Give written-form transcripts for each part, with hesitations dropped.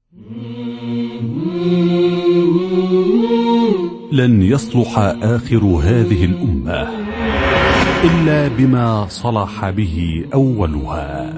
لن يصلح آخر هذه الأمة إلا بما صلح به أولها.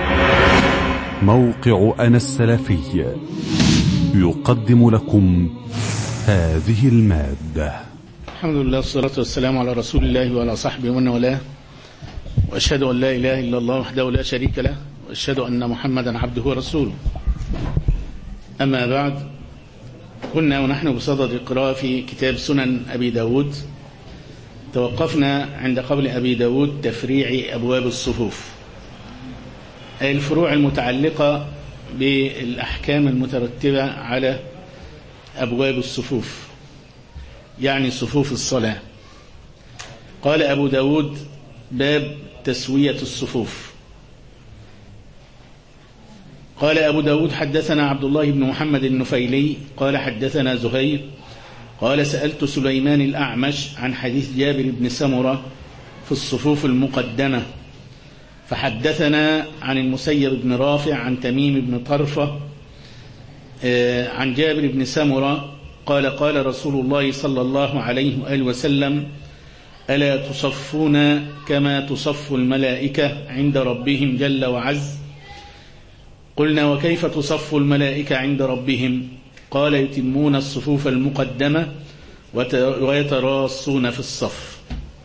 موقع أنا السلفي يقدم لكم هذه المادة. الحمد لله والصلاة والسلام على رسول الله وعلى صحبه ومن والاه، وأشهد أن لا إله إلا الله وحده لا شريك له، وأشهد أن محمدا عبده ورسوله. أما بعد، كنا ونحن بصدد القراءة في كتاب سنن أبي داود. توقفنا عند قول أبي داود تفريع أبواب الصفوف، أي الفروع المتعلقة بالأحكام المترتبة على أبواب الصفوف، يعني صفوف الصلاة. قال أبو داود: باب تسوية الصفوف. قال أبو داود: حدثنا عبد الله بن محمد النفيلي قال حدثنا زهير قال سألت سليمان الأعمش عن حديث جابر بن سمرة في الصفوف المقدمة، فحدثنا عن المسيب بن رافع عن تميم بن طرفة عن جابر بن سمرة قال: قال رسول الله صلى الله عليه وآله وسلم: ألا تصفون كما تصف الملائكة عند ربهم جل وعز؟ قلنا: وكيف تصف الملائكة عند ربهم؟ قال: يتمون الصفوف المقدمة ويتراصون في الصف.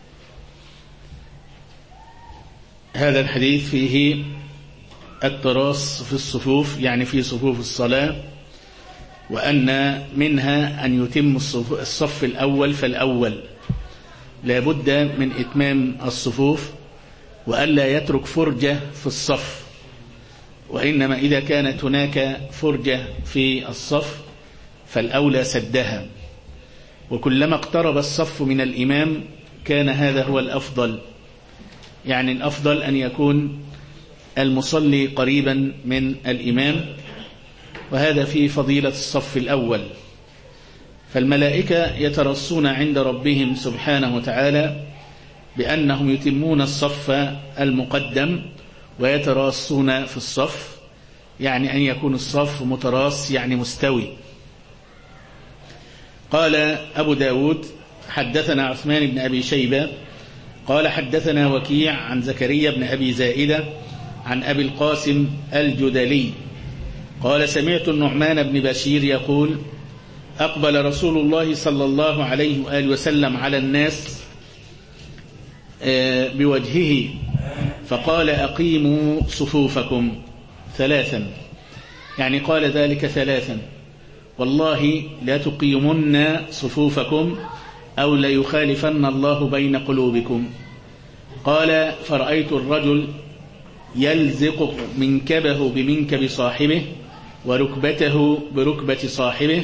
هذا الحديث فيه التراص في الصفوف، يعني في صفوف الصلاة، وأن منها أن يتم الصف الأول فالأول، لا بد من إتمام الصفوف، وألا يترك فرجة في الصف، وإنما إذا كانت هناك فرجة في الصف فالأولى سدها، وكلما اقترب الصف من الإمام كان هذا هو الأفضل. يعني الأفضل أن يكون المصلي قريبا من الإمام، وهذا في فضيلة الصف الأول. فالملائكة يترصون عند ربهم سبحانه وتعالى بأنهم يتمون الصف المقدم ويتراصون في الصف، يعني أن يكون الصف متراص يعني مستوي. قال أبو داود: حدثنا عثمان بن أبي شيبة قال حدثنا وكيع عن زكريا بن أبي زائدة عن أبي القاسم الجدلي قال: سمعت النعمان بن بشير يقول: أقبل رسول الله صلى الله عليه وآله وسلم على الناس بوجهه فقال: أقيموا صفوفكم ثلاثا، يعني قال ذلك ثلاثا: والله لا تقيمن صفوفكم أو ليخالفن الله بين قلوبكم. قال: فرأيت الرجل يلزق منكبه بمنكب صاحبه وركبته بركبة صاحبه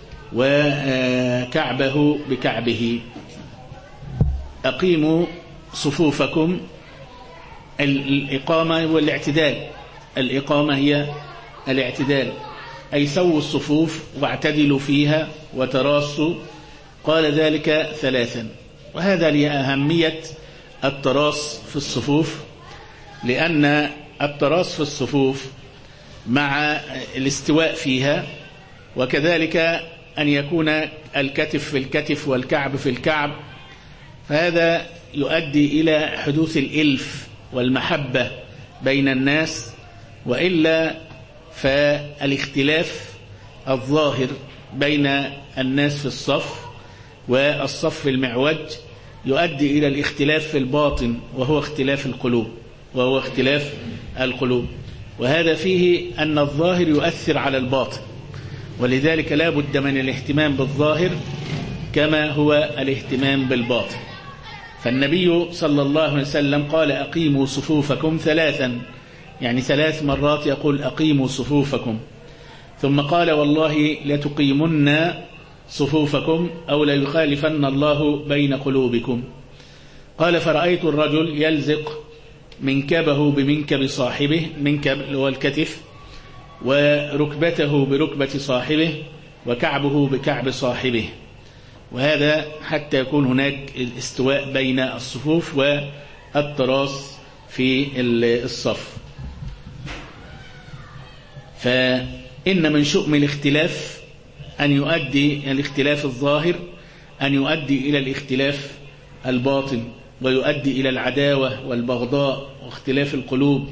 وكعبه بكعبه. أقيموا صفوفكم، الإقامة والاعتدال، الإقامة هي الاعتدال، أي سووا الصفوف واعتدلوا فيها وتراصوا. قال ذلك ثلاثا، وهذا لأهمية التراص في الصفوف، لأن التراص في الصفوف مع الاستواء فيها، وكذلك أن يكون الكتف في الكتف والكعب في الكعب، فهذا يؤدي إلى حدوث الإلف والمحبة بين الناس، وإلا فالاختلاف الظاهر بين الناس في الصف والصف المعوج يؤدي إلى الاختلاف في الباطن، وهو اختلاف القلوب، وهذا فيه أن الظاهر يؤثر على الباطن، ولذلك لا بد من الاهتمام بالظاهر كما هو الاهتمام بالباطن. فالنبي صلى الله عليه وسلم قال: أقيموا صفوفكم ثلاثا، يعني 3 مرات يقول: أقيموا صفوفكم. ثم قال: والله لتقيمن صفوفكم أو ليخالفن الله بين قلوبكم. قال: فرأيت الرجل يلزق منكبه بمنكب صاحبه، منكب هو الكتف، وركبته بركبة صاحبه، وكعبه بكعب صاحبه، وهذا حتى يكون هناك الاستواء بين الصفوف والتراص في الصف. إن من شؤم الاختلاف أن يؤدي الاختلاف الظاهر أن يؤدي إلى الاختلاف الباطن، ويؤدي إلى العداوة والبغضاء واختلاف القلوب.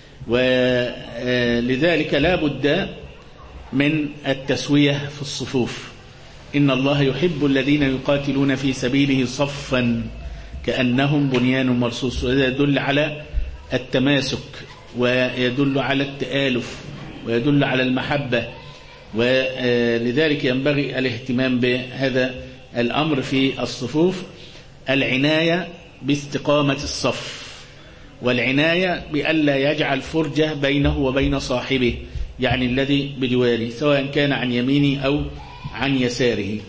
ولذلك لا بد من التسوية في الصفوف. إن الله يحب الذين يقاتلون في سبيله صفا كأنهم بنيان مرصوص. وهذا يدل على التماسك، ويدل على التآلف، ويدل على المحبة. ولذلك ينبغي الاهتمام بهذا الأمر في الصفوف، العناية باستقامة الصف، والعناية بألا يجعل فرجة بينه وبين صاحبه، يعني الذي بجواره، سواء كان عن يمينه أو عن يساره.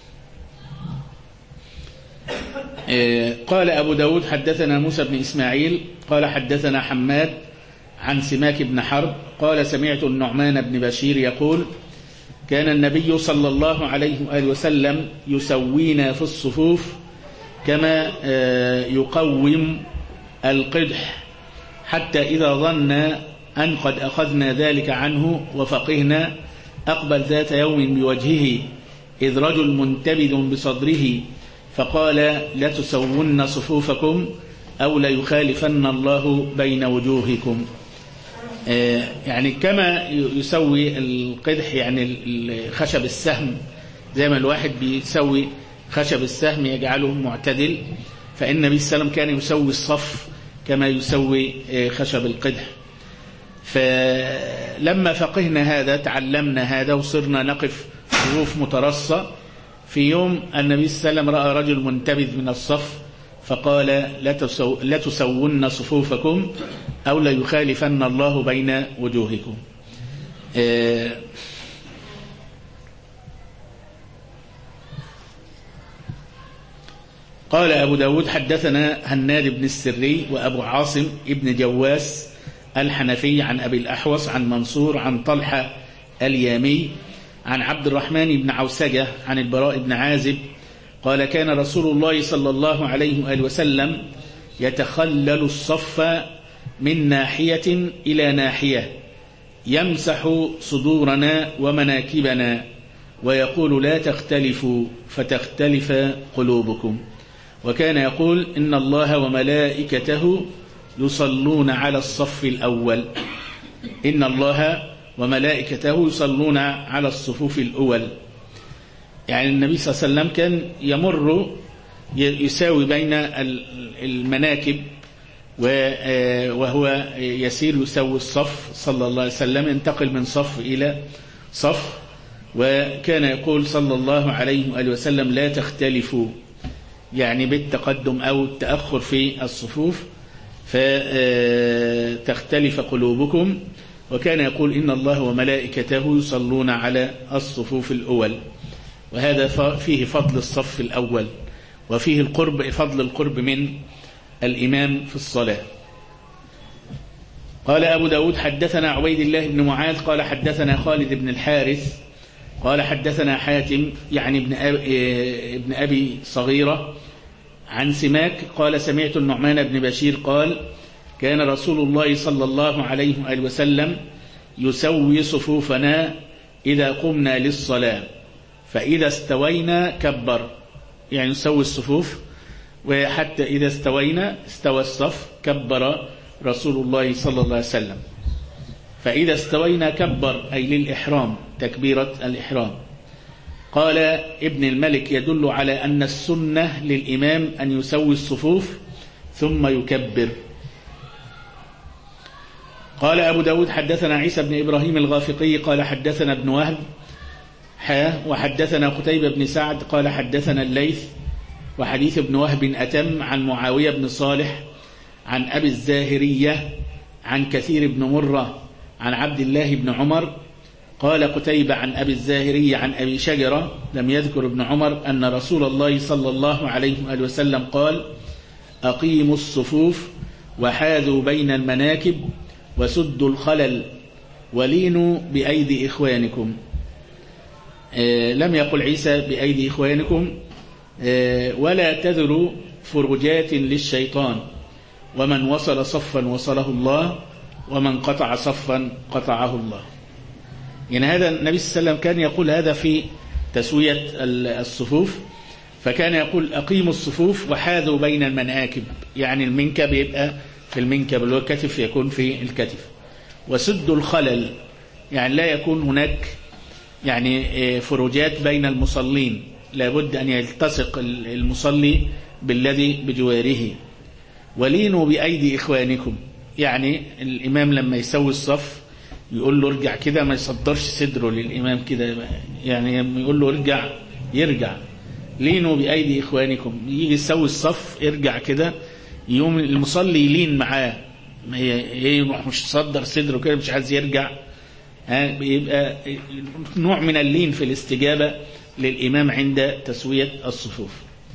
قال أبو داود حدثنا موسى بن إسماعيل قال حدثنا حماد عن سماك بن حرب قال سمعت النعمان بن بشير يقول كان النبي صلى الله عليه وآله وسلم يسوينا في الصفوف كما يقوم القدح، حتى إذا ظن أن قد أخذنا ذلك عنه وفقهنا أقبل ذات يوم بوجهه إذ رجل منتبذ بصدره فقال لتسون صفوفكم أو ليخالفن الله بين وجوهكم. يعني كما يسوي القدح، يعني خشب السهم، زي ما الواحد بيسوي خشب السهم يجعله معتدل، فإن النبي صلى الله عليه وسلم كان يسوي الصف كما يسوي خشب القدح. فلما فقهنا هذا تعلمنا هذا وصرنا نقف صفوف مترصة. في يوم النبي صلى الله عليه وسلم رأى رجل منتبذ من الصف فقال لتسون صفوفكم أو ليخالفن الله بين وجوهكم. قال أبو داود حدثنا هناد بن السري وأبو عاصم ابن جواس الحنفي عن أبي الأحوص عن منصور عن طلحة اليامي عن عبد الرحمن بن عوسجة عن البراء بن عازب قال كان رسول الله صلى الله عليه وآله وسلم يتخلل الصف من ناحية إلى ناحية يمسح صدورنا ومناكبنا ويقول لا تختلفوا فتختلف قلوبكم. وكان يقول إن الله وملائكته يصلون على الصف الأول. إن الله وملائكته يصلون على الصفوف الأول. يعني النبي صلى الله عليه وسلم كان يمر يساوي بين المناكب وهو يسير يسوي الصف صلى الله عليه وسلم، ينتقل من صف إلى صف. وكان يقول صلى الله عليه وآله وسلم لا تختلفوا، يعني بالتقدم أو التأخر في الصفوف فتختلف قلوبكم. وكان يقول إن الله وملائكته يصلون على الصفوف الأول. وهذا فيه فضل الصف الأول، وفيه فضل القرب من الإمام في الصلاة. قال أبو داود حدثنا عبيد الله بن معاذ قال حدثنا خالد بن الحارث قال حدثنا حاتم يعني ابن أبي صغيرة عن سماك قال سمعت النعمان بن بشير قال كان رسول الله صلى الله عليه وآله وسلم يسوي صفوفنا إذا قمنا للصلاة فإذا استوينا كبر، يعني يسوي الصفوف وحتى إذا استوى الصف كبر رسول الله صلى الله عليه وسلم. فإذا استوينا كبر أي للإحرام، تكبيرة الإحرام. قال ابن الملك يدل على أن السنة للإمام أن يسوي الصفوف ثم يكبر. قال أبو داود حدثنا عيسى بن إبراهيم الغافقي قال حدثنا ابن وهب وحدثنا قتيبة بن سعد قال حدثنا الليث وحديث ابن وهب أتم عن معاوية بن صالح عن أبي الزاهرية عن كثير بن مرة عن عبد الله بن عمر. قال قتيبة عن أبي الزاهرية عن أبي شجرة لم يذكر ابن عمر أن رسول الله صلى الله عليه وآله وسلم قال أقيموا الصفوف وحاذوا بين المناكب وسدوا الخلل ولينوا بأيدي إخوانكم. لم يقل عيسى بأيدي إخوانكم ولا تذروا فرجات للشيطان ومن وصل صفا وصله الله ومن قطع صفا قطعه الله. يعني هذا النبي صلى الله عليه وسلم كان يقول هذا في تسوية الصفوف، فكان يقول أقيموا الصفوف وحاذوا بين المناكب، يعني المنكب يبقى في المنكب اللي هو الكتف يكون في الكتف، وسدوا الخلل، يعني لا يكون هناك يعني فروجات بين المصلين، لابد أن يلتصق المصلي بالذي بجواره. ولينوا بأيدي إخوانكم، يعني الإمام لما يسوي الصف يقول له ارجع كده، ما يصدرش صدره للإمام كده، يعني يقول له ارجع يرجع. لينوا بأيدي إخوانكم، يجي يسوي الصف ارجع كده، يوم المصلي يلين معاه، مش صدر صدره كده مش عايز يرجع، بيبقى نوع من اللين في الاستجابة للإمام عند تسوية الصفوف.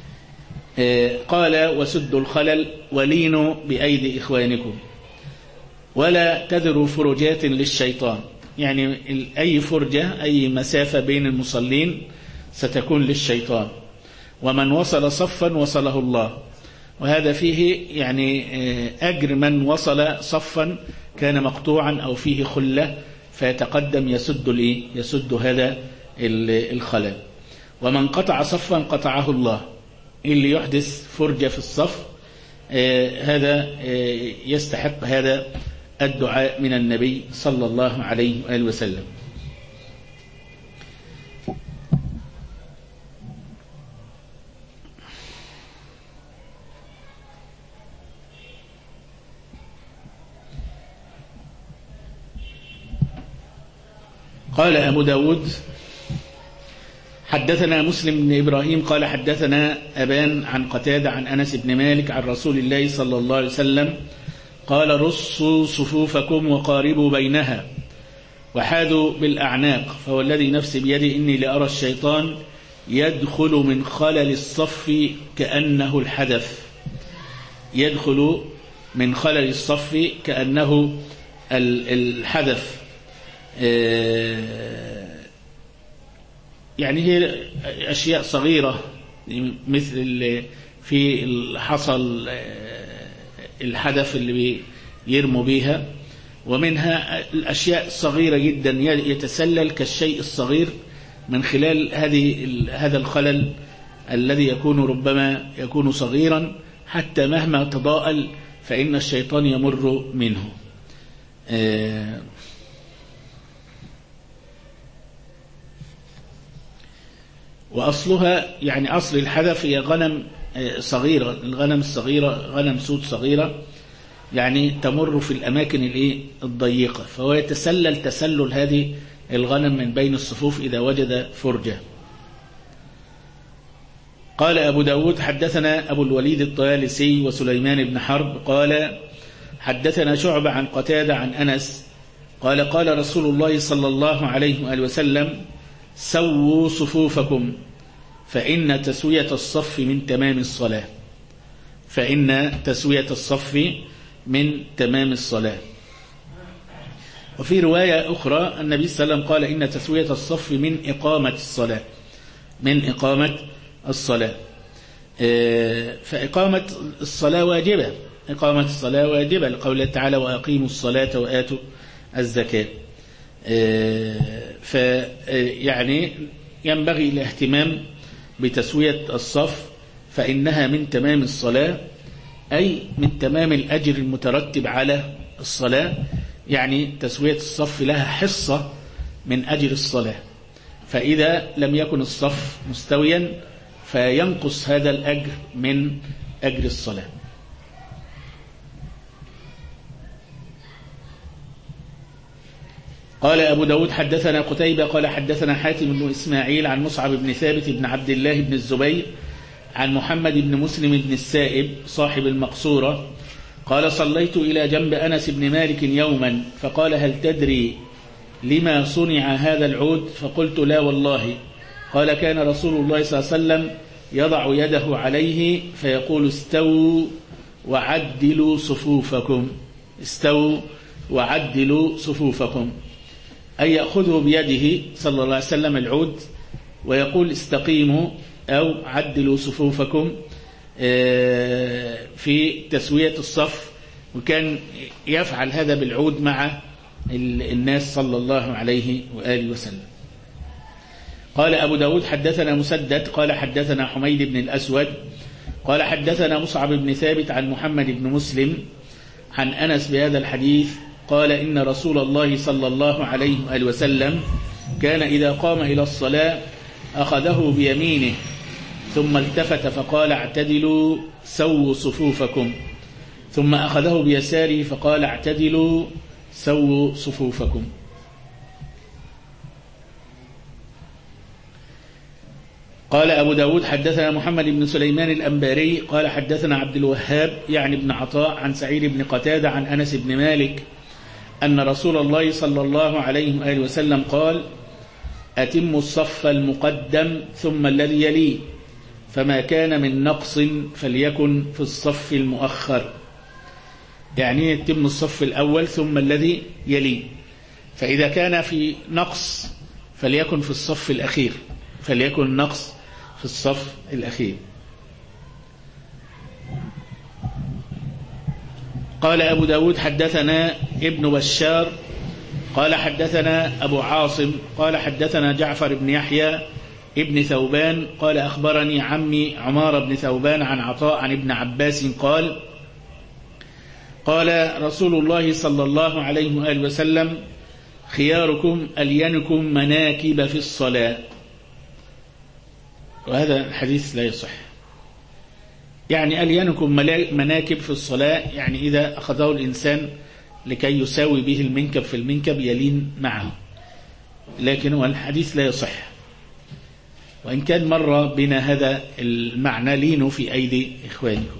قال وسدوا الخلل ولينوا بأيدي إخوانكم ولا تذروا فرجات للشيطان، يعني أي فرجة أي مسافة بين المصلين ستكون للشيطان. ومن وصل صفا وصله الله، وهذا فيه يعني أجر من وصل صفا كان مقطوعا أو فيه خلة فيتقدم يسد هذا الخلل. ومن قطع صفا قطعه الله، اللي يحدث فرجة في الصف هذا يستحق هذا الدعاء من النبي صلى الله عليه وآله وسلم. قال أبو داود حدثنا مسلم بن إبراهيم قال حدثنا أبان عن قتادة عن أنس بن مالك عن رسول الله صلى الله عليه وسلم قال رصوا صفوفكم وقاربوا بينها وحاذوا بالأعناق، فهو الذي نفسي بيده إني لأرى الشيطان يدخل من خلل الصف كأنه الحدث، يدخل من خلل الصف كأنه الحدث. يعني هي أشياء صغيرة مثل في حصل الحدث اللي بيرموا بيها، ومنها الأشياء صغيرة جدا يتسلل كالشيء الصغير من خلال هذا الخلل الذي يكون ربما يكون صغيرا حتى مهما تضاءل فإن الشيطان يمر منه. وأصلها يعني أصل الحدث هي غنم صغيرة، الغنم الصغيرة غنم سود صغيرة يعني تمر في الأماكن الضيقة، فهو يتسلل تسلل هذه الغنم من بين الصفوف إذا وجد فرجة. قال أبو داود حدثنا أبو الوليد الطيالسي وسليمان بن حرب قال حدثنا شعبة عن قتادة عن أنس قال قال رسول الله صلى الله عليه وآله وسلم سووا صفوفكم فإن تسوية الصف من تمام الصلاة، فإن تسوية الصف من تمام الصلاة. وفي رواية أخرى النبي صلى الله عليه وسلم قال إن تسوية الصف من إقامة الصلاة، من إقامة الصلاة. فإقامة الصلاة واجبة، إقامة الصلاة واجبة لقوله تعالى وأقيموا الصلاة وآتوا الزكاة. فيعني ينبغي الاهتمام بتسوية الصف فإنها من تمام الصلاة، أي من تمام الأجر المترتب على الصلاة، يعني تسوية الصف لها حصة من أجر الصلاة، فإذا لم يكن الصف مستويا فينقص هذا الأجر من أجر الصلاة. قال أبو داود حدثنا قتيبة قال حدثنا حاتم بن إسماعيل عن مصعب بن ثابت بن عبد الله بن الزبير عن محمد بن مسلم بن السائب صاحب المقصورة قال صليت إلى جنب أنس بن مالك يوما فقال هل تدري لما صنع هذا العود؟ فقلت لا والله. قال كان رسول الله صلى الله عليه وسلم يضع يده عليه فيقول استووا وعدلوا صفوفكم، استووا وعدلوا صفوفكم، أي يأخذه بيده صلى الله عليه وسلم العود ويقول استقيموا أو عدلوا صفوفكم في تسوية الصف. وكان يفعل هذا بالعود مع الناس صلى الله عليه وآله وسلم. قال أبو داود حدثنا مسدد قال حدثنا حميد بن الأسود قال حدثنا مصعب بن ثابت عن محمد بن مسلم عن أنس بهذا الحديث قال إن رسول الله صلى الله عليه وآله وسلم كان إذا قام إلى الصلاة أخذه بيمينه ثم التفت فقال اعتدلوا سووا صفوفكم، ثم أخذه بيساره فقال اعتدلوا سووا صفوفكم. قال أبو داود حدثنا محمد بن سليمان الأنباري قال حدثنا عبد الوهاب يعني بن عطاء عن سعيد بن قتادة عن أنس بن مالك أن رسول الله صلى الله عليه وآله وسلم قال أتموا الصف المقدم ثم الذي يليه، فما كان من نقص فليكن في الصف المؤخر، يعني يتم الصف الأول ثم الذي يليه، فإذا كان في نقص فليكن في الصف الأخير، فليكن نقص في الصف الأخير. قال أبو داود حدثنا ابن بشار قال حدثنا أبو عاصم قال حدثنا جعفر بن يحيى ابن ثوبان قال أخبرني عمي عمار بن ثوبان عن عطاء عن ابن عباس قال قال رسول الله صلى الله عليه وآله وسلم خياركم ألينكم مناكب في الصلاة. وهذا الحديث لا يصح، يعني ألينكم مناكب في الصلاة يعني إذا أخذه الإنسان لكي يساوي به المنكب في المنكب يلين معه، لكن هو الحديث لا يصح، وإن كان مر بنا هذا المعنى لينوا في أيدي إخوانكم.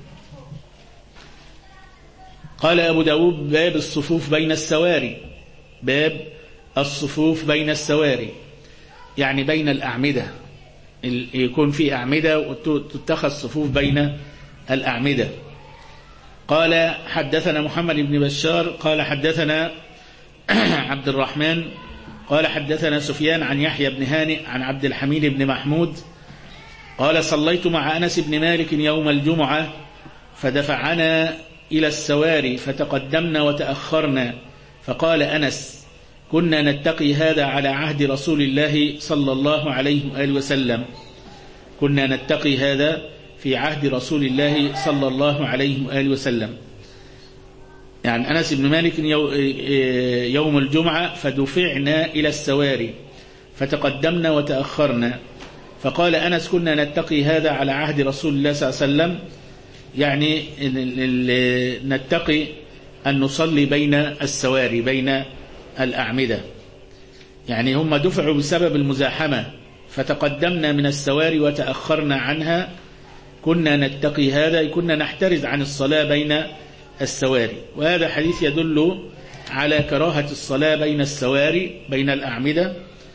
قال أبو داود باب الصفوف بين السواري، باب الصفوف بين السواري يعني بين الأعمدة، يكون في أعمدة وتتخذ صفوف بين الأعمدة. قال حدثنا محمد بن بشار قال حدثنا عبد الرحمن قال حدثنا سفيان عن يحيى بن هانئ عن عبد الحميد بن محمود قال صليت مع أنس بن مالك يوم الجمعة فدفعنا إلى السواري فتقدمنا وتأخرنا، فقال أنس كنا نتقي هذا على عهد رسول الله صلى الله عليه وآله وسلم، كنا نتقي هذا في عهد رسول الله صلى الله عليه وآله وسلم. يعني أنس بن مالك يوم الجمعة فدفعنا إلى السواري فتقدمنا وتأخرنا، فقال أنس كنا نتقي هذا على عهد رسول الله صلى الله عليه وسلم، يعني نتقي أن نصلي بين السواري بين الأعمدة، يعني هم دفعوا بسبب المزاحمة فتقدمنا من السواري وتأخرنا عنها، كنا نتقي هذا كنا نحترز عن الصلاة بين السواري. وهذا حديث يدل على كراهة الصلاة بين السواري بين الأعمدة،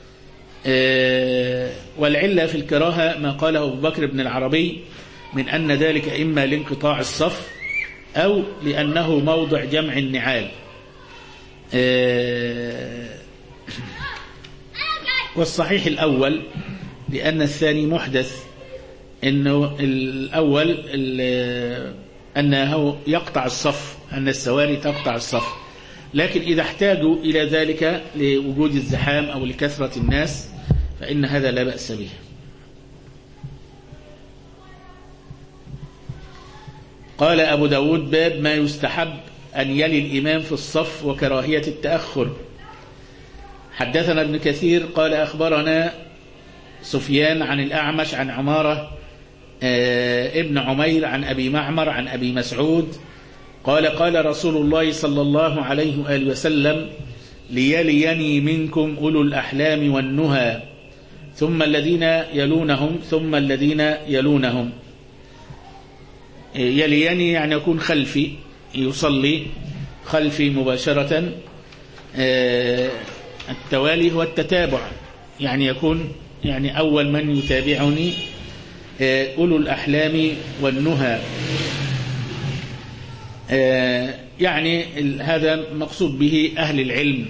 والعلة في الكراهة ما قاله أبو بكر بن العربي من أن ذلك إما لانقطاع الصف أو لأنه موضع جمع النعال. والصحيح الأول لأن الثاني محدث، إنه الأول أنه يقطع الصف، أن السواري تقطع الصف، لكن إذا احتاجوا إلى ذلك لوجود الزحام أو لكثرة الناس فإن هذا لا بأس به. قال أبو داود باب ما يستحب أن يلي الإمام في الصف وكراهية التأخر. حدثنا ابن كثير قال أخبرنا سفيان عن الأعمش عن عمارة ابن عمير عن أبي معمر عن أبي مسعود قال قال رسول الله صلى الله عليه وآله وسلم ليليني منكم أولو الأحلام والنهى ثم الذين يلونهم ثم الذين يلونهم. يليني يعني يكون خلفي، يصلي خلفي مباشرة. التوالي هو التتابع، يعني يكون يعني أول من يتابعني أولو الأحلام والنهى، يعني هذا مقصود به أهل العلم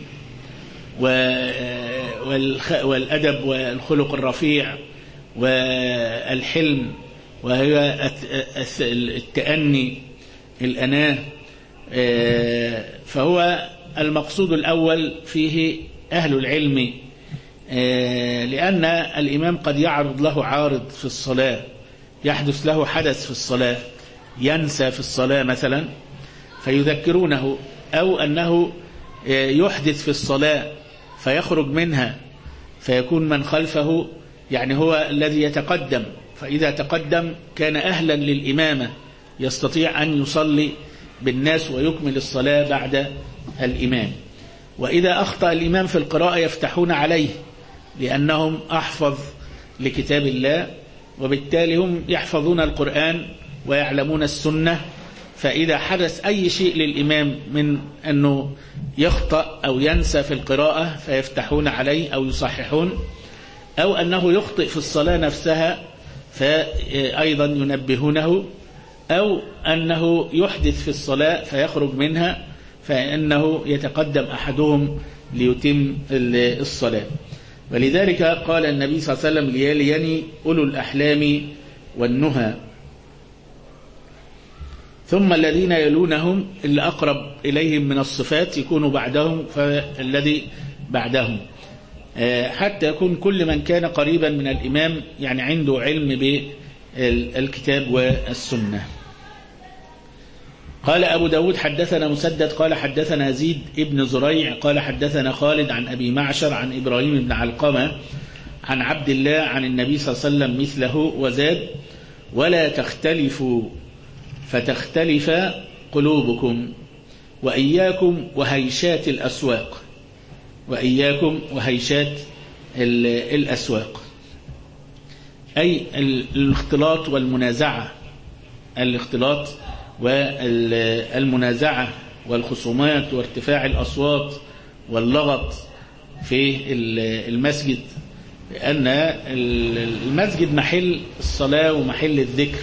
والأدب والخلق الرفيع والحلم، وهي التأني الأناه. فهو المقصود الأول فيه أهل العلم، لأن الإمام قد يعرض له عارض في الصلاة، يحدث له حدث في الصلاة، ينسى في الصلاة مثلا فيذكرونه، أو أنه يحدث في الصلاة فيخرج منها فيكون من خلفه يعني هو الذي يتقدم، فإذا تقدم كان أهلا للإمامة يستطيع أن يصلي بالناس ويكمل الصلاة بعد الإمام. وإذا أخطأ الإمام في القراءة يفتحون عليه لأنهم أحفظ لكتاب الله، وبالتالي هم يحفظون القرآن ويعلمون السنة، فإذا حدث أي شيء للإمام من أنه يخطأ أو ينسى في القراءة فيفتحون عليه أو يصححون، أو أنه يخطئ في الصلاة نفسها فأيضا ينبهونه، أو أنه يحدث في الصلاة فيخرج منها فإنه يتقدم أحدهم ليتم الصلاة. ولذلك قال النبي صلى الله عليه وسلم: ليليني أولو الأحلام والنهى، ثم الذين يلونهم اللي أقرب إليهم من الصفات يكونوا بعدهم، فالذي بعدهم، حتى يكون كل من كان قريبا من الإمام يعني عنده علم بالكتاب والسنة. قال أبو داود: حدثنا مسدد قال حدثنا زيد ابن زريع قال حدثنا خالد عن أبي معشر عن إبراهيم بن علقمة عن عبد الله عن النبي صلى الله عليه وسلم مثله، وزاد: ولا تختلفوا فتختلف قلوبكم وإياكم وهيشات الأسواق. وإياكم وهيشات الأسواق أي الاختلاط والمنازعة، الاختلاط والمنازعة والخصومات وارتفاع الأصوات واللغط في المسجد، لأن المسجد محل الصلاة ومحل الذكر،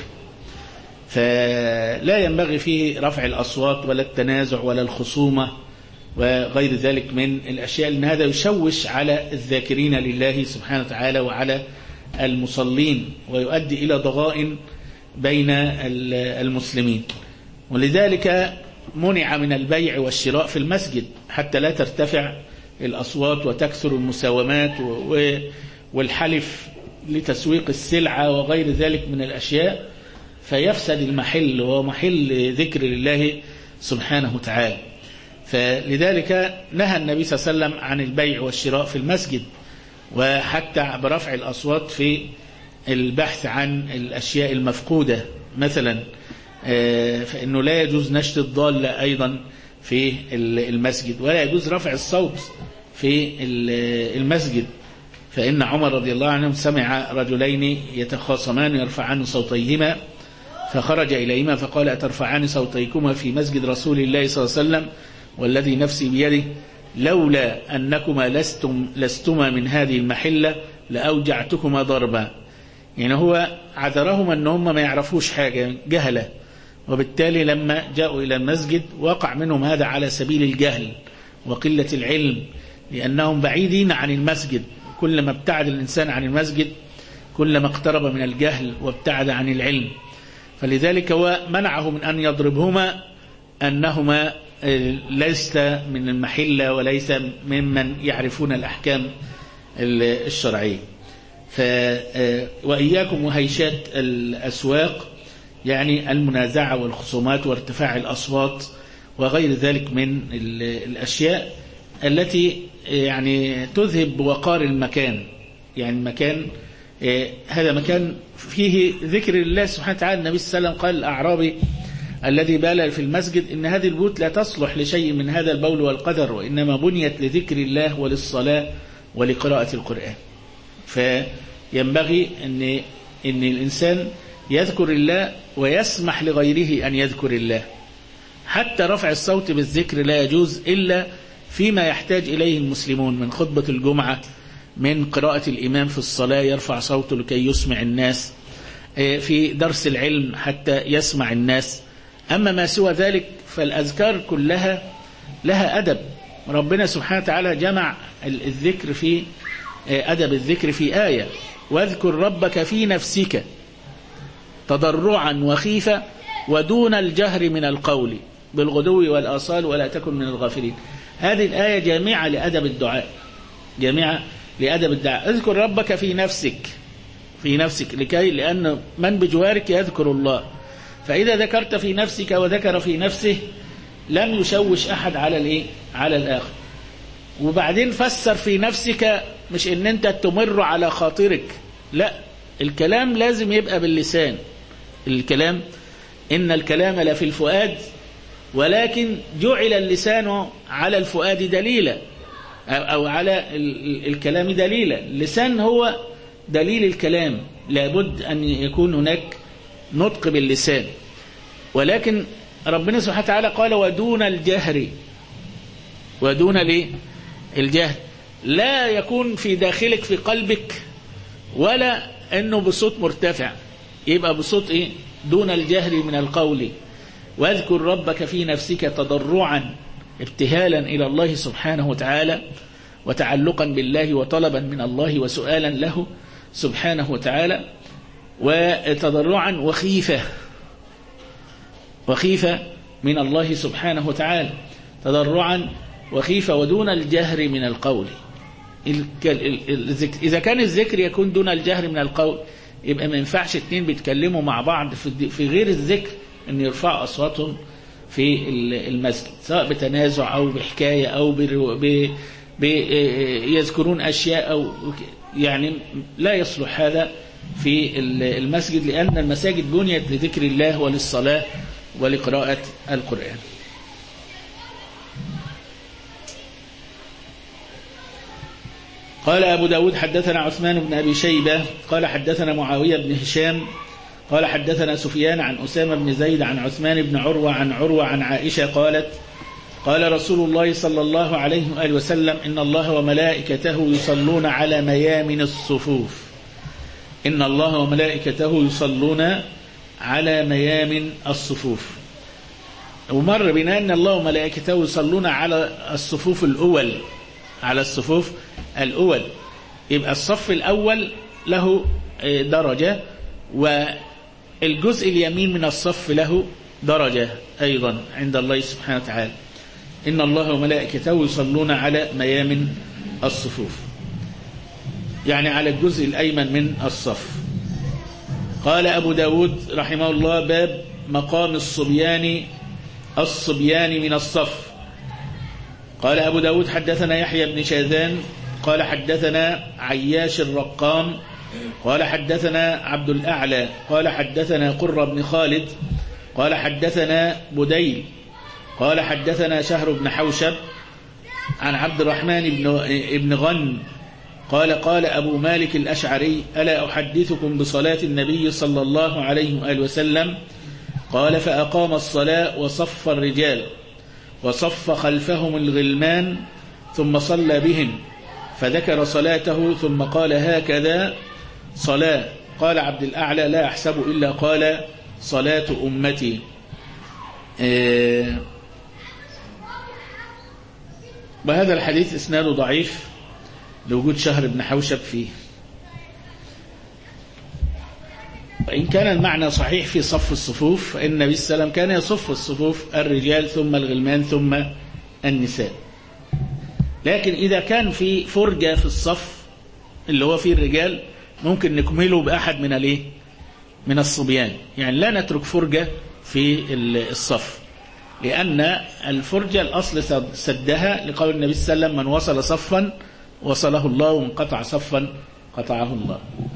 فلا ينبغي فيه رفع الأصوات ولا التنازع ولا الخصومة وغير ذلك من الأشياء، لأن هذا يشوش على الذاكرين لله سبحانه وتعالى وعلى المصلين، ويؤدي إلى ضغائن بين المسلمين. ولذلك منع من البيع والشراء في المسجد حتى لا ترتفع الأصوات وتكثر المساومات والحلف لتسويق السلعة وغير ذلك من الأشياء، فيفسد المحل وهو محل ذكر الله سبحانه وتعالى. فلذلك نهى النبي صلى الله عليه وسلم عن البيع والشراء في المسجد، وحتى برفع الأصوات في البحث عن الأشياء المفقودة مثلا، فإنه لا يجوز نشر الضالة أيضا في المسجد، ولا يجوز رفع الصوت في المسجد، فإن عمر رضي الله عنه سمع رجلين يتخاصمان يرفعان صوتيهما فخرج إليهما فقال: أترفعان صوتيكما في مسجد رسول الله صلى الله عليه وسلم والذي نفسي بيده لولا أنكما لستما من هذه المحلة لأوجعتكما ضربا. يعني هو عذرهما أنهم ما يعرفوش حاجة، جهلة، وبالتالي لما جاءوا إلى المسجد وقع منهم هذا على سبيل الجهل وقلة العلم، لأنهم بعيدين عن المسجد. كلما ابتعد الإنسان عن المسجد كلما اقترب من الجهل وابتعد عن العلم، فلذلك هو منعه من أن يضربهما أنهما ليس من المحلة وليس ممن يعرفون الأحكام الشرعية. وإياكم وهيشات الأسواق يعني المنازعة والخصومات وارتفاع الأصوات وغير ذلك من الأشياء التي يعني تذهب بوقار المكان. يعني المكان هذا مكان فيه ذكر الله سبحانه وتعالى. النبي صلى الله عليه وسلم قال الأعرابي الذي بال في المسجد: إن هذه البيوت لا تصلح لشيء من هذا البول والقدر، وإنما بنيت لذكر الله وللصلاة ولقراءة القرآن. فينبغي أن الإنسان يذكر الله ويسمح لغيره أن يذكر الله. حتى رفع الصوت بالذكر لا يجوز إلا فيما يحتاج إليه المسلمون، من خطبة الجمعة، من قراءة الإمام في الصلاة يرفع صوته لكي يسمع الناس، في درس العلم حتى يسمع الناس. أما ما سوى ذلك فالأذكار كلها لها أدب. ربنا سبحانه وتعالى جمع الذكر في أدب الذكر في آية: واذكر ربك في نفسك تضرعا وخيفة ودون الجهر من القول بالغدو والآصال ولا تكن من الغافلين. هذه الآية جامعة لأدب الدعاء، جامعة لأدب الدعاء. اذكر ربك في نفسك لأن من بجوارك يذكر الله، فإذا ذكرت في نفسك وذكر في نفسه لم يشوش أحد على الآخر. وبعدين فسر في نفسك، مش إن أنت تمر على خاطرك، لا، الكلام لازم يبقى باللسان. الكلام إن الكلام لفي الفؤاد، ولكن جعل اللسان على الفؤاد دليلا، أو على الكلام دليلا. اللسان هو دليل الكلام، لابد أن يكون هناك نطق باللسان. ولكن ربنا سبحانه وتعالى قال ودون الجهر، ودون الجهر، لا يكون في داخلك في قلبك، ولا أنه بصوت مرتفع، يبقى بصوت دون الجهر من القول. واذكر ربك في نفسك تضرعا ابتهالا إلى الله سبحانه وتعالى، وتعلقا بالله، وطلبا من الله، وسؤالا له سبحانه وتعالى، وتضرعا وخيفة من الله سبحانه وتعالى، تضرعا وخيفة ودون الجهر من القول. إذا كان الذكر يكون دون الجهر من القول، يبقى ما ينفعش اتنين بيتكلموا مع بعض في غير الذكر أن يرفعوا أصواتهم في المسجد، سواء بتنازع أو بحكاية أو يذكرون أشياء أو يعني لا يصلح هذا في المسجد، لأن المساجد بنيت لذكر الله وللصلاة ولقراءة القرآن. قال أبو داود حدثنا عثمان بن أبي شيبة قال حدثنا معاوية بن هشام قال حدثنا سفيان عن أسامة بن زيد عن عثمان بن عروة عن عائشة قالت قال رسول الله صلى الله عليه وآله وسلم إن الله وملائكته يصلون على ميامن الصفوف. إن الله وملائكته يصلون على ميامن الصفوف. ومر بنا أن الله وملائكته يصلون على الصفوف الأول، على الصفوف الأول. يبقى الصف الأول له درجة، والجزء اليمين من الصف له درجة أيضا عند الله سبحانه وتعالى. إن الله وملائكته يصلون على ميامن الصفوف، يعني على الجزء الأيمن من الصف. قال أبو داود رحمه الله باب مقام الصبيان من الصف. قال أبو داود حدثنا يحيى بن شاذان قال حدثنا عياش الرقام قال حدثنا عبد الأعلى قال حدثنا قرة بن خالد قال حدثنا بديل قال حدثنا شهر بن حوشب عن عبد الرحمن بن غن قال قال أبو مالك الأشعري ألا أحدثكم بصلاة النبي صلى الله عليه وآله وسلم؟ قال فأقام الصلاة وصف الرجال وصف خلفهم الغلمان ثم صلى بهم فذكر صلاته ثم قال هكذا صلاة. قال عبد الأعلى لا أحسب إلا قال صلاة أمتي. وهذا الحديث إسناده ضعيف لوجود شهر بن حوشب فيه، وإن كان المعنى صحيح في صف الصفوف، فإن النبي صلى الله عليه وسلم كان يصف الصفوف الرجال ثم الغلمان ثم النساء. لكن إذا كان في فرجة في الصف اللي هو فيه الرجال ممكن نكمله بأحد من الصبيان، يعني لا نترك فرجة في الصف، لأن الفرجة الأصل سدها لقول النبي صلى الله عليه وسلم من وصل صفا وصله الله ومن قطع صفا قطعه الله.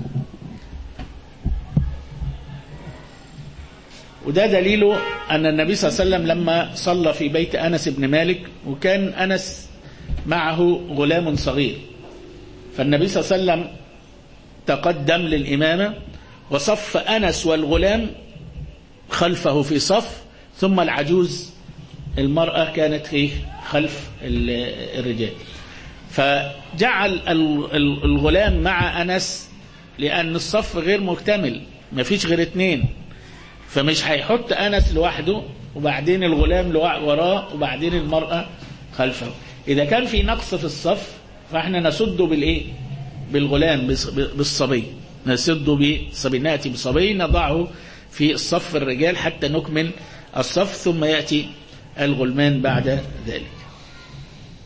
وده دليله أن النبي صلى الله عليه وسلم لما صلى في بيت أنس بن مالك، وكان أنس معه غلام صغير، فالنبي صلى الله عليه وسلم تقدم للإمامة وصف أنس والغلام خلفه في صف، ثم العجوز المرأة كانت خلف الرجال، فجعل الغلام مع أنس لأن الصف غير مكتمل، ما فيش غير 2، فمش هيحط أنس لوحده وبعدين الغلام وراه وبعدين المرأة خلفه. إذا كان في نقص في الصف فإحنا نسده بالغلام بالصبي، نسده بالصبي، نأتي بصبي نضعه في الصف الرجال حتى نكمل الصف، ثم يأتي الغلمان بعد ذلك.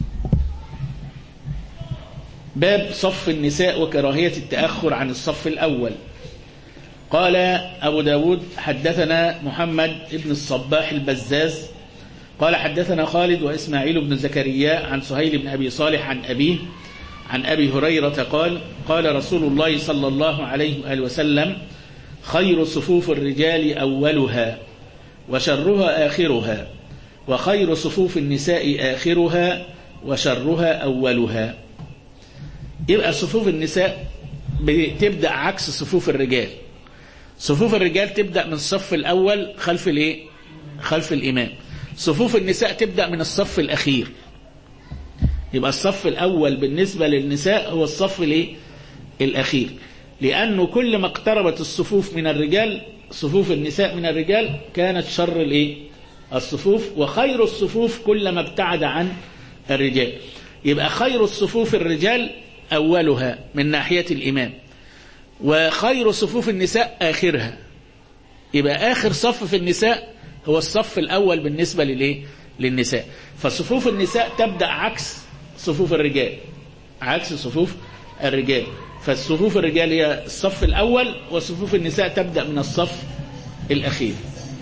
باب صف النساء وكراهية التأخر عن الصف الأول. قال أبو داود حدثنا محمد بن الصباح البزاز قال حدثنا خالد وإسماعيل بن زكريا عن سهيل بن أبي صالح عن أبيه عن أبي هريرة قال قال رسول الله صلى الله عليه وآله وسلم خير صفوف الرجال أولها وشرها آخرها وخير صفوف النساء آخرها وشرها أولها. يبقى صفوف النساء بتبدأ عكس صفوف الرجال. صفوف الرجال تبدأ من الصف الأول خلف الإمام. صفوف النساء تبدأ من الصف الأخير. يبقى الصف الأول بالنسبة للنساء هو الصف الأخير، لأنه كل ما اقتربت الصفوف من الرجال صفوف النساء من الرجال كانت شر الصفوف، وخير الصفوف كلما ابتعد عن الرجال. يبقى خير الصفوف الرجال أولها من ناحية الإمام، وخير صفوف النساء آخرها. يبقى آخر صف في النساء هو الصف الأول بالنسبة للنساء. فصفوف النساء تبدأ عكس صفوف الرجال، عكس صفوف الرجال. فالصفوف الرجال هي الصف الأول، وصفوف النساء تبدأ من الصف الأخير.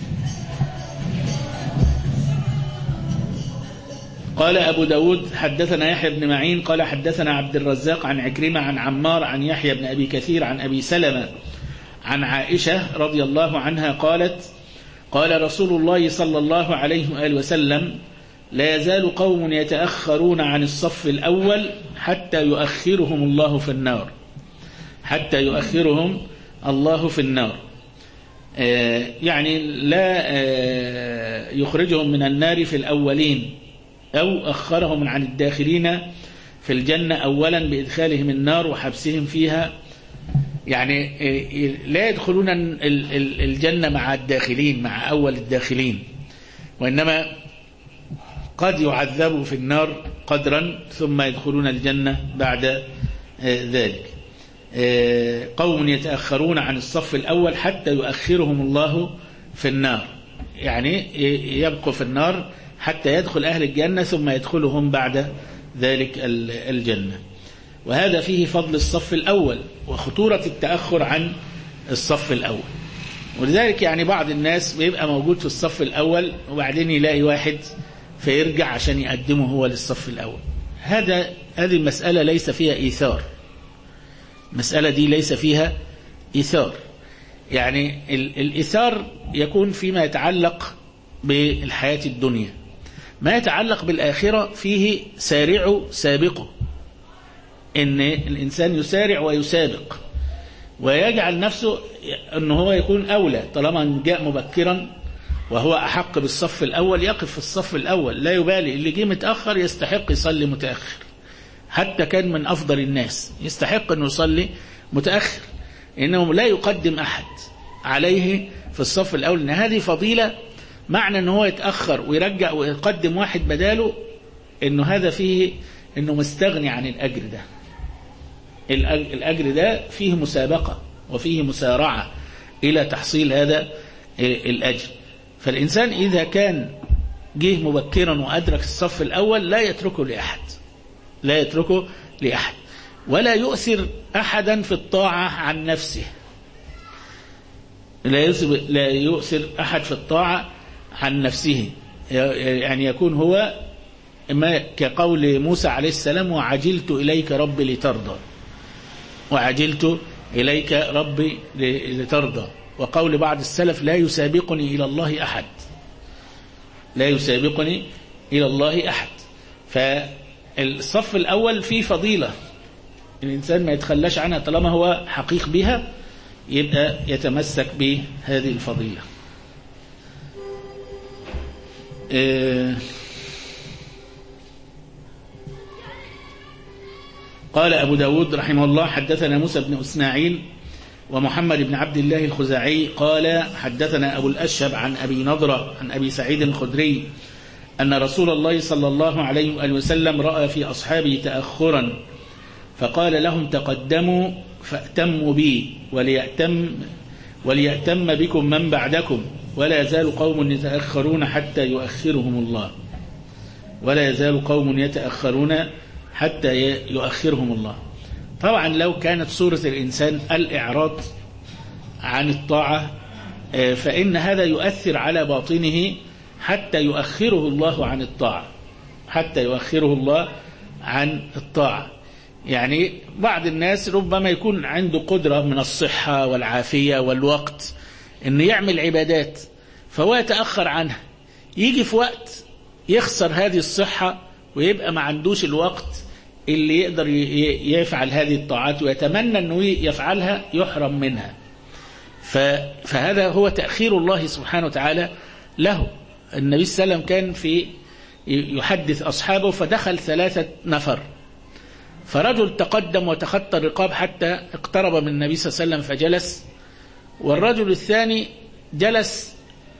قال أبو داود حدثنا يحيى بن معين قال حدثنا عبد الرزاق عن عكرمة عن عمار عن يحيى بن أبي كثير عن أبي سلمة عن عائشة رضي الله عنها قالت قال رسول الله صلى الله عليه وآله وسلم لا يزال قوم يتأخرون عن الصف الأول حتى يؤخرهم الله في النار، حتى يؤخرهم الله في النار. يعني لا يخرجهم من النار في الأولين، أو أخرهم عن الداخلين في الجنة أولا بإدخالهم النار وحبسهم فيها. يعني لا يدخلون الجنة مع الداخلين، مع أول الداخلين، وإنما قد يعذبوا في النار قدرا ثم يدخلون الجنة بعد ذلك. قوم يتأخرون عن الصف الأول حتى يؤخرهم الله في النار، يعني يبقوا في النار حتى يدخل أهل الجنة ثم يدخلهم بعد ذلك الجنة. وهذا فيه فضل الصف الأول وخطورة التأخر عن الصف الأول. ولذلك يعني بعض الناس بيبقى موجود في الصف الأول وبعدين يلاقي واحد فيرجع عشان يقدمه هو للصف الأول. هذه المسألة ليس فيها إيثار، المسألة دي ليس فيها إيثار. يعني الإيثار يكون فيما يتعلق بالحياة الدنيا. ما يتعلق بالآخرة فيه سارعوا سابقوا، إن الإنسان يسارع ويسابق ويجعل نفسه أنه هو يكون أولى، طالما جاء مبكرا وهو أحق بالصف الأول يقف في الصف الأول، لا يبالي. اللي جه متأخر يستحق يصلي متأخر، حتى كان من أفضل الناس يستحق أنه يصلي متأخر، إنه لا يقدم أحد عليه في الصف الأول. إن هذه فضيلة، معنى أنه هو يتأخر ويرجع ويقدم واحد بداله، إنه هذا فيه إنه مستغني عن الأجر ده. الأجر ده فيه مسابقة وفيه مسارعة إلى تحصيل هذا الأجر. فالإنسان إذا كان جه مبكرا وأدرك الصف الأول لا يتركه لأحد، لا يتركه لأحد، ولا يؤثر أحدا في الطاعة عن نفسه. لا يؤثر أحد في الطاعة عن نفسه. يعني يكون هو ما كقول موسى عليه السلام وعجلت إليك ربي لترضى، وعجلت إليك ربي لترضى. وقول بعض السلف لا يسابقني إلى الله أحد، لا يسابقني إلى الله أحد. فالصف الأول فيه فضيلة الإنسان ما يتخلاش عنها، طالما هو حقيق بها يبقى يتمسك بهذه الفضيلة. قال أبو داود رحمه الله حدثنا موسى بن إسماعيل ومحمد بن عبد الله الخزاعي قال حدثنا أبو الأشهب عن أبي نضرة عن أبي سعيد الخدري أن رسول الله صلى الله عليه وآله وسلم رأى في أصحابه تأخرا فقال لهم تقدموا فأتموا بي وليأتم بكم من بعدكم ولا يزال قوم يتأخرون حتى يؤخرهم الله، ولا يزال قوم يتأخرون حتى يؤخرهم الله. طبعا لو كانت صورة الإنسان الإعراض عن الطاعة فإن هذا يؤثر على باطنه حتى يؤخره الله عن الطاعة، حتى يؤخره الله عن الطاعة. يعني بعض الناس ربما يكون عنده قدرة من الصحة والعافية والوقت إنه يعمل عبادات، فهو يتأخر عنها، يجي في وقت يخسر هذه الصحة ويبقى ما عندوش الوقت اللي يقدر يفعل هذه الطاعات، ويتمنى أنه يفعلها يحرم منها. فهذا هو تأخير الله سبحانه وتعالى له. النبي صلى الله عليه وسلم كان يحدث أصحابه، فدخل 3 نفر، فرجل تقدم وتخطى الرقاب حتى اقترب من النبي صلى الله عليه وسلم فجلس، والرجل الثاني جلس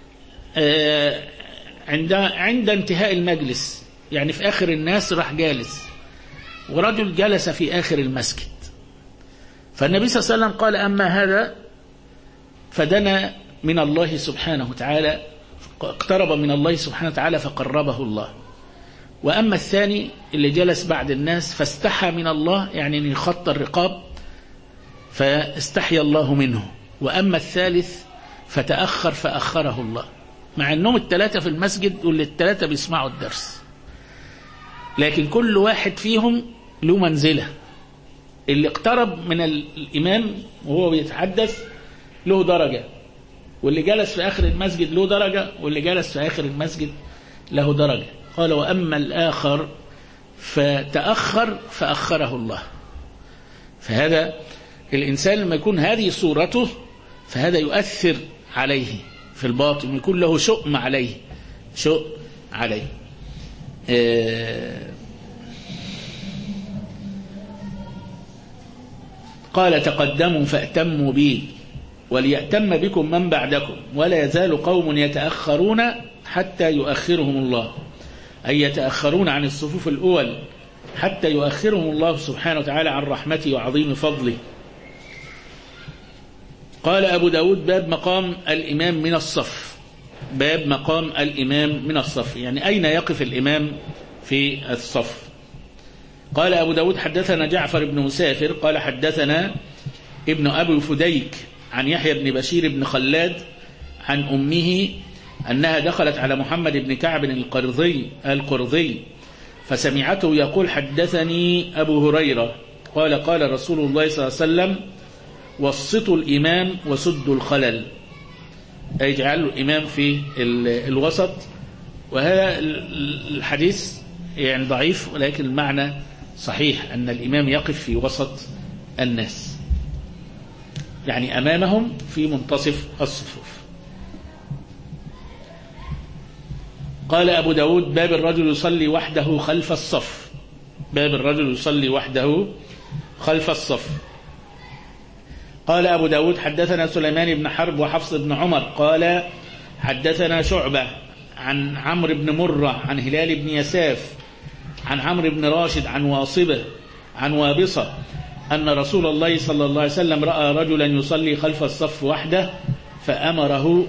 عند انتهاء المجلس، يعني في آخر الناس راح جالس، ورجل جلس في آخر المسجد. فالنبي صلى الله عليه وسلم قال: أما هذا فدنا من الله سبحانه وتعالى، اقترب من الله سبحانه وتعالى فقربه الله، وأما الثاني اللي جلس بعد الناس فاستحى من الله، يعني أن يخطى الرقاب فاستحي الله منه، وأما الثالث فتأخر فأخره الله. مع أنهم 3 في المسجد وال3 بيسمعوا الدرس، لكن كل واحد فيهم له منزلة. اللي اقترب من الإمام وهو بيتحدث له درجة، واللي جلس في آخر المسجد له درجة، واللي جلس في آخر المسجد له درجة. قال: وأما الآخر فتأخر فأخره الله. فهذا الإنسان لما يكون هذه صورته فهذا يؤثر عليه في الباطن، يكون له شؤم عليه، شؤم عليه. قال: تقدموا فأتموا بي وليأتم بكم من بعدكم، ولا يزال قوم يتأخرون حتى يؤخرهم الله، أي يتأخرون عن الصفوف الأول حتى يؤخرهم الله سبحانه وتعالى عن رحمته وعظيم فضله. قال أبو داود: باب مقام الإمام من الصف. باب مقام الإمام من الصف، يعني أين يقف الإمام في الصف. قال أبو داود: حدثنا جعفر بن مسافر قال حدثنا ابن أبي فديك عن يحيى بن بشير بن خلاد عن أمه أنها دخلت على محمد بن كعب القرظي فسمعته يقول: حدثني أبو هريرة قال: قال رسول الله صلى الله عليه وسلم: وسطوا الإمام وسدوا الخلل، أي اجعلوا الإمام في الوسط. وهذا الحديث يعني ضعيف، ولكن المعنى صحيح، أن الإمام يقف في وسط الناس، يعني أمامهم في منتصف الصفوف. قال أبو داود: باب الرجل يصلي وحده خلف الصف. باب الرجل يصلي وحده خلف الصف. قال أبو داود: حدثنا سليمان بن حرب وحفص بن عمر قال حدثنا شعبة عن عمرو بن مرة عن هلال بن يساف عن عمرو بن راشد عن واصبة عن وابصة أن رسول الله صلى الله عليه وسلم رأى رجلا يصلي خلف الصف وحده فأمره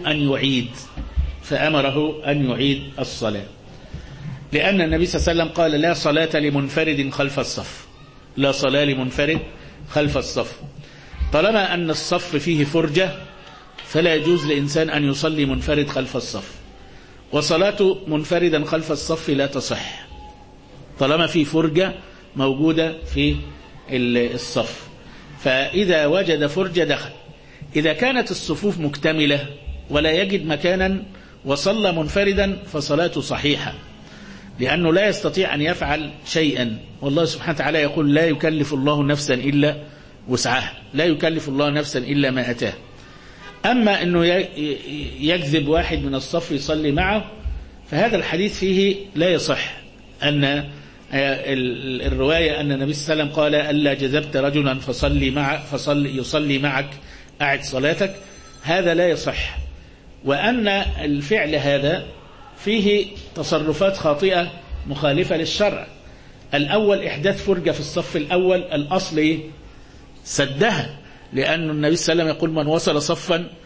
أن يعيد الصلاة، لأن النبي صلى الله عليه وسلم قال: لا صلاة لمنفرد خلف الصف، لا صلاة لمنفرد خلف الصف. طالما أن الصف فيه فرجة فلا يجوز لإنسان أن يصلي منفرد خلف الصف، وصلاة منفردا خلف الصف لا تصح طالما في فرجة موجودة في الصف. فإذا وجد فرجة دخل. إذا كانت الصفوف مكتملة ولا يجد مكانا وصلى منفردا فصلاته صحيحة، لأنه لا يستطيع أن يفعل شيئا، والله سبحانه وتعالى يقول: لا يكلف الله نفسا إلا وسعها، لا يكلف الله نفسا إلا ما أتاه. أما أنه يجذب واحد من الصف يصلي معه فهذا الحديث فيه لا يصح. أن الرواية أن النبي صلى الله عليه وسلم قال: ألا جذبت رجلا يصلي معك أعد صلاتك، هذا لا يصح. وأن الفعل هذا فيه تصرفات خاطئة مخالفة للشرع. الأول إحداث فرجة في الصف الأول، الأصل سدها، لأن النبي صلى الله عليه وسلم يقول: من وصل صفا